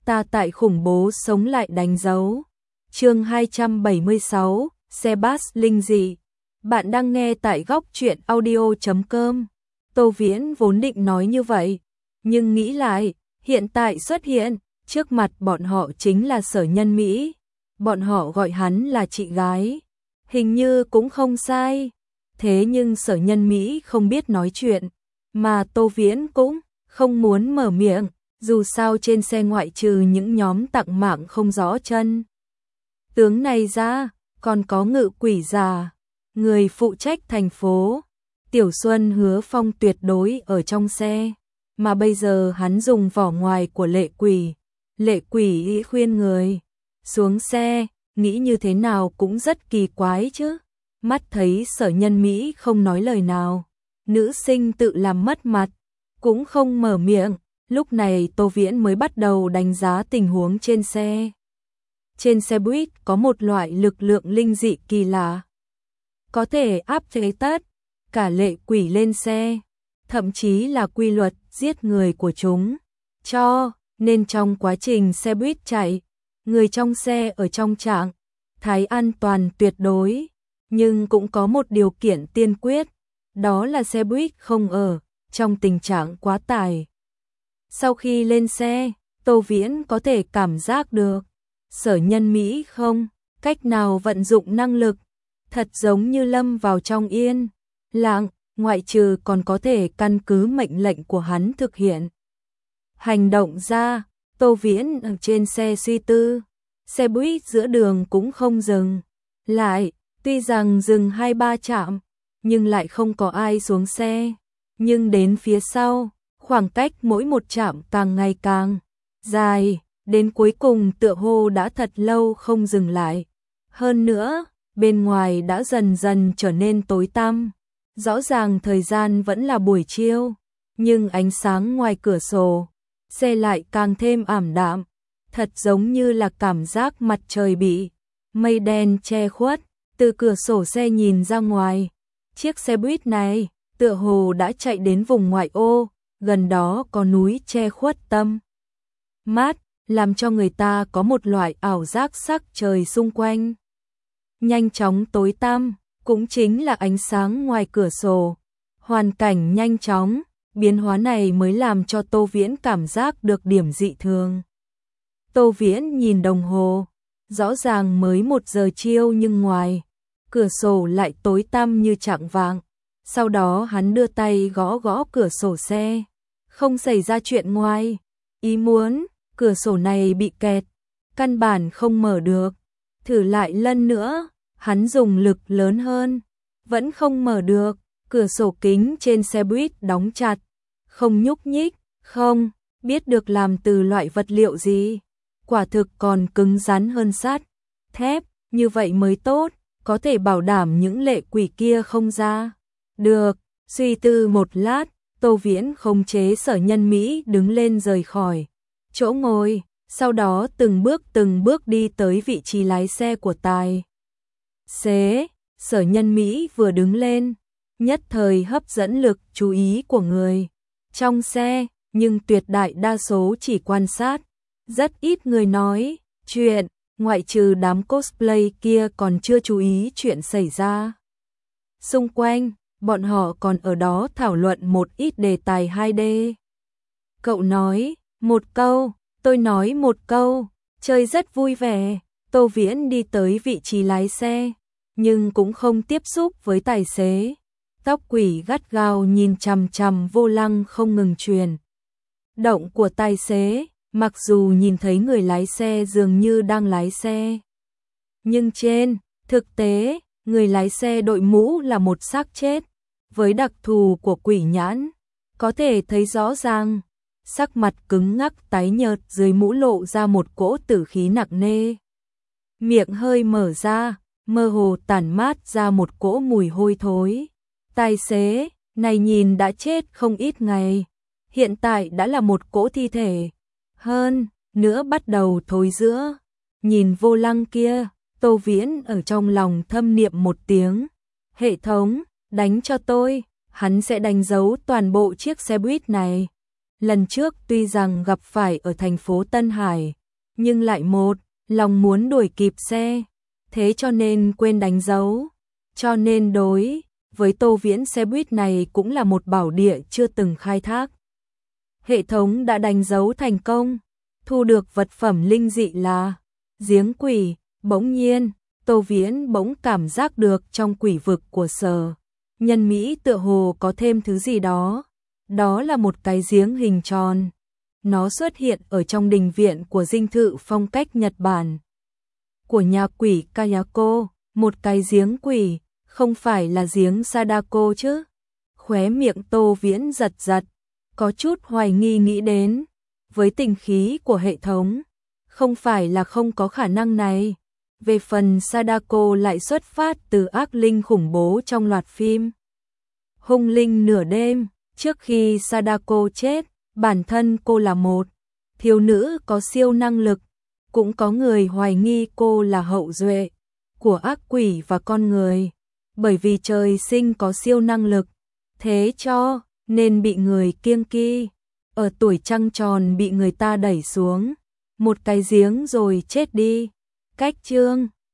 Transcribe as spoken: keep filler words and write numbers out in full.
ta tại khủng bố sống lại đánh dấu. Chương hai trăm bảy mươi sáu, xe bus linh dị. Bạn đang nghe tại góc truyện audio chấm com. Tô Viễn vốn định nói như vậy, nhưng nghĩ lại, hiện tại xuất hiện trước mặt bọn họ chính là Sở Nhân Mỹ, bọn họ gọi hắn là chị gái, hình như cũng không sai. Thế nhưng Sở Nhân Mỹ không biết nói chuyện, mà Tô Viễn cũng không muốn mở miệng, dù sao trên xe ngoại trừ những nhóm tặng mạng không rõ chân tướng này ra, còn có Ngự Quỷ già, người phụ trách thành phố. Tiểu Xuân Hứa Phong tuyệt đối ở trong xe, mà bây giờ hắn dùng vỏ ngoài của Lệ Quỷ. Lệ Quỷ khuyên người xuống xe, nghĩ như thế nào cũng rất kỳ quái chứ. Mắt thấy Sở Nhân Mỹ không nói lời nào, nữ sinh tự làm mất mặt, cũng không mở miệng. Lúc này Tô Viễn mới bắt đầu đánh giá tình huống trên xe. Trên xe buýt có một loại lực lượng linh dị kỳ lạ, có thể áp chế tất cả Lệ Quỷ lên xe, thậm chí là quy luật giết người của chúng. Cho nên trong quá trình xe buýt chạy, người trong xe ở trong trạng thái an toàn tuyệt đối, nhưng cũng có một điều kiện tiên quyết, đó là xe buýt không ở trong tình trạng quá tải. Sau khi lên xe, Tô Viễn có thể cảm giác được Sở Nhân Mỹ không cách nào vận dụng năng lực, thật giống như lâm vào trong yên lặng, ngoại trừ còn có thể căn cứ mệnh lệnh của hắn thực hiện hành động ra. Tô Viễn ở trên xe suy tư, xe buýt giữa đường cũng không dừng lại, tuy rằng dừng hai ba trạm, nhưng lại không có ai xuống xe. Nhưng đến phía sau, khoảng cách mỗi một trạm càng ngày càng dài, đến cuối cùng tựa hồ đã thật lâu không dừng lại. Hơn nữa, bên ngoài đã dần dần trở nên tối tăm. Rõ ràng thời gian vẫn là buổi chiều, nhưng ánh sáng ngoài cửa sổ xe lại càng thêm ảm đạm, thật giống như là cảm giác mặt trời bị mây đen che khuất. Từ cửa sổ xe nhìn ra ngoài, chiếc xe buýt này tựa hồ đã chạy đến vùng ngoại ô, gần đó có núi che khuất tầm mắt, làm cho người ta có một loại ảo giác sắc trời xung quanh nhanh chóng tối tăm, cũng chính là ánh sáng ngoài cửa sổ. Hoàn cảnh nhanh chóng biến hóa này mới làm cho Tô Viễn cảm giác được điểm dị thường. Tô Viễn nhìn đồng hồ, rõ ràng mới một giờ chiều nhưng ngoài cửa sổ lại tối tăm như chạng vạng. Sau đó hắn đưa tay gõ gõ cửa sổ xe, không xảy ra chuyện ngoài ý muốn, cửa sổ này bị kẹt, căn bản không mở được. Thử lại lần nữa, hắn dùng lực lớn hơn, vẫn không mở được. Cửa sổ kính trên xe buýt đóng chặt, không nhúc nhích, không biết được làm từ loại vật liệu gì, quả thực còn cứng rắn hơn sắt thép, như vậy mới tốt, có thể bảo đảm những Lệ Quỷ kia không ra được. Suy tư một lát, Tô Viễn khống chế Sở Nhân Mỹ đứng lên rời khỏi chỗ ngồi, sau đó từng bước từng bước đi tới vị trí lái xe của tài xế. Sở Nhân Mỹ vừa đứng lên, nhất thời hấp dẫn lực chú ý của người trong xe, nhưng tuyệt đại đa số chỉ quan sát, rất ít người nói chuyện, ngoại trừ đám cosplay kia còn chưa chú ý chuyện xảy ra xung quanh. Bọn họ còn ở đó thảo luận một ít đề tài hai D. Cậu nói một câu, tôi nói một câu, chơi rất vui vẻ. Tô Viễn đi tới vị trí lái xe, nhưng cũng không tiếp xúc với tài xế. Tóc quỷ gắt gao nhìn chằm chằm vô lăng không ngừng truyền động của tài xế, mặc dù nhìn thấy người lái xe dường như đang lái xe, nhưng trên thực tế, người lái xe đội mũ là một xác chết. Với đặc thù của quỷ nhãn, có thể thấy rõ ràng, sắc mặt cứng ngắc tái nhợt dưới mũ lộ ra một cỗ tử khí nặng nề. Miệng hơi mở ra, mơ hồ tản mát ra một cỗ mùi hôi thối. Tài xế này nhìn đã chết không ít ngày, hiện tại đã là một cỗ thi thể. Hơn nữa bắt đầu thối rữa. Nhìn vô lăng kia, Tô Viễn ở trong lòng thâm niệm một tiếng. Hệ thống, đánh cho tôi, hắn sẽ đánh dấu toàn bộ chiếc xe buýt này. lần trước tuy rằng gặp phải ở thành phố Tân Hải, nhưng lại một lòng muốn đuổi kịp xe, thế cho nên quên đánh dấu, cho nên đối với Tô Viễn xe buýt này cũng là một bảo địa chưa từng khai thác. Hệ thống đã đánh dấu thành công, thu được vật phẩm linh dị là giếng quỷ. Bỗng nhiên, Tô Viễn bỗng cảm giác được trong quỷ vực của Sở Nhân Mỹ tựa hồ có thêm thứ gì đó. Đó là một cái giếng hình tròn. Nó xuất hiện ở trong đình viện của dinh thự phong cách Nhật Bản của nhà quỷ Kayako, một cái giếng quỷ, không phải là giếng Sadako chứ? Khóe miệng Tô Viễn giật giật, có chút hoài nghi nghĩ đến, với tình khí của hệ thống, không phải là không có khả năng này. Về phần Sadako lại xuất phát từ ác linh khủng bố trong loạt phim Hung Linh Nửa Đêm. Trước khi Sadako chết, bản thân cô là một thiếu nữ có siêu năng lực, cũng có người hoài nghi cô là hậu duệ của ác quỷ và con người, bởi vì trời sinh có siêu năng lực, thế cho nên bị người kiêng kỵ. Ở tuổi trăng tròn bị người ta đẩy xuống một cái giếng rồi chết đi. Cách chương